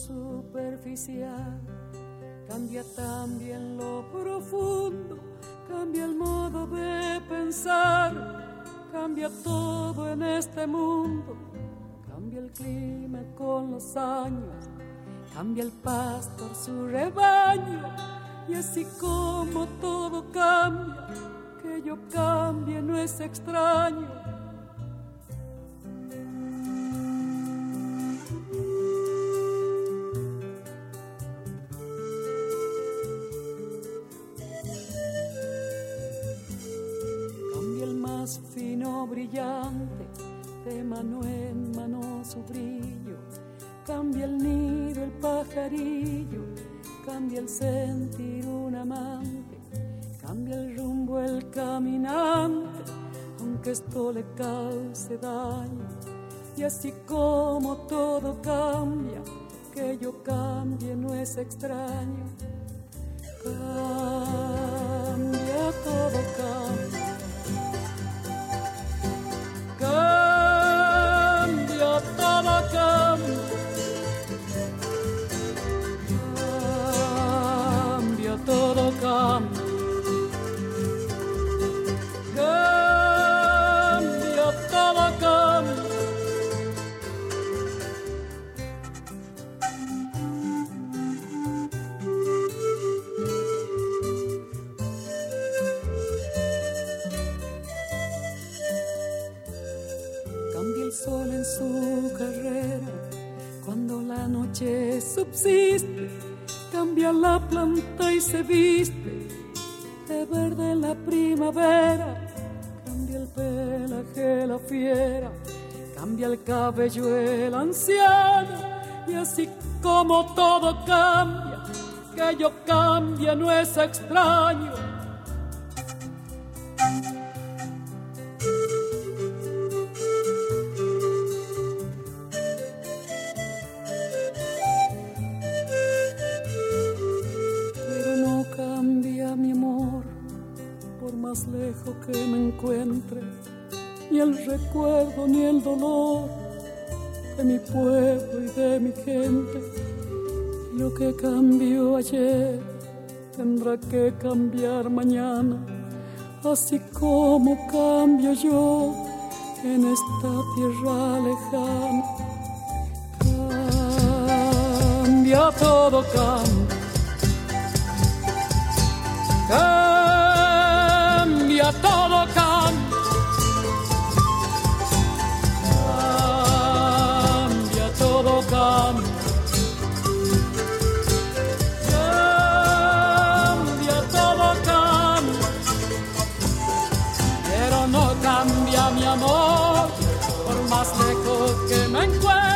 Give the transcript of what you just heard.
superficial, cambia también lo profundo, cambia el modo de pensar, cambia todo en este mundo, cambia el clima con los años, cambia el pastor su rebaño, y así como todo cambia, que yo cambie no es extraño. Cambia el más fino brillante, de mano en mano su brillo, cambia el nido, el pajarillo, cambia el sentir un amante, cambia el rumbo, el caminante, aunque esto le cause daño. Y así como todo cambia, que yo cambie no es extraño. Cambia, todo cambia. Cambia, todo cambia. Cambia, todo cambia. Cambia, todo cambia. Cambia el sol en su carrera, cuando la noche subsiste, cambia la planta y se viste de verde en la primavera, cambia el pelaje la fiera, cambia el cabello el anciano, y así como todo cambia, que yo cambie no es extraño. Más lejos que me encuentre, ni el recuerdo ni el dolor de mi pueblo y de mi gente. Lo que cambió ayer tendrá que cambiar mañana, así como cambio yo en esta tierra lejana. Cambia, todo cambia. Cambia, todo cambia. Cambia, todo cambia. Cambia, todo cambia. Pero no cambia mi amor, por más lejos que me encuentre.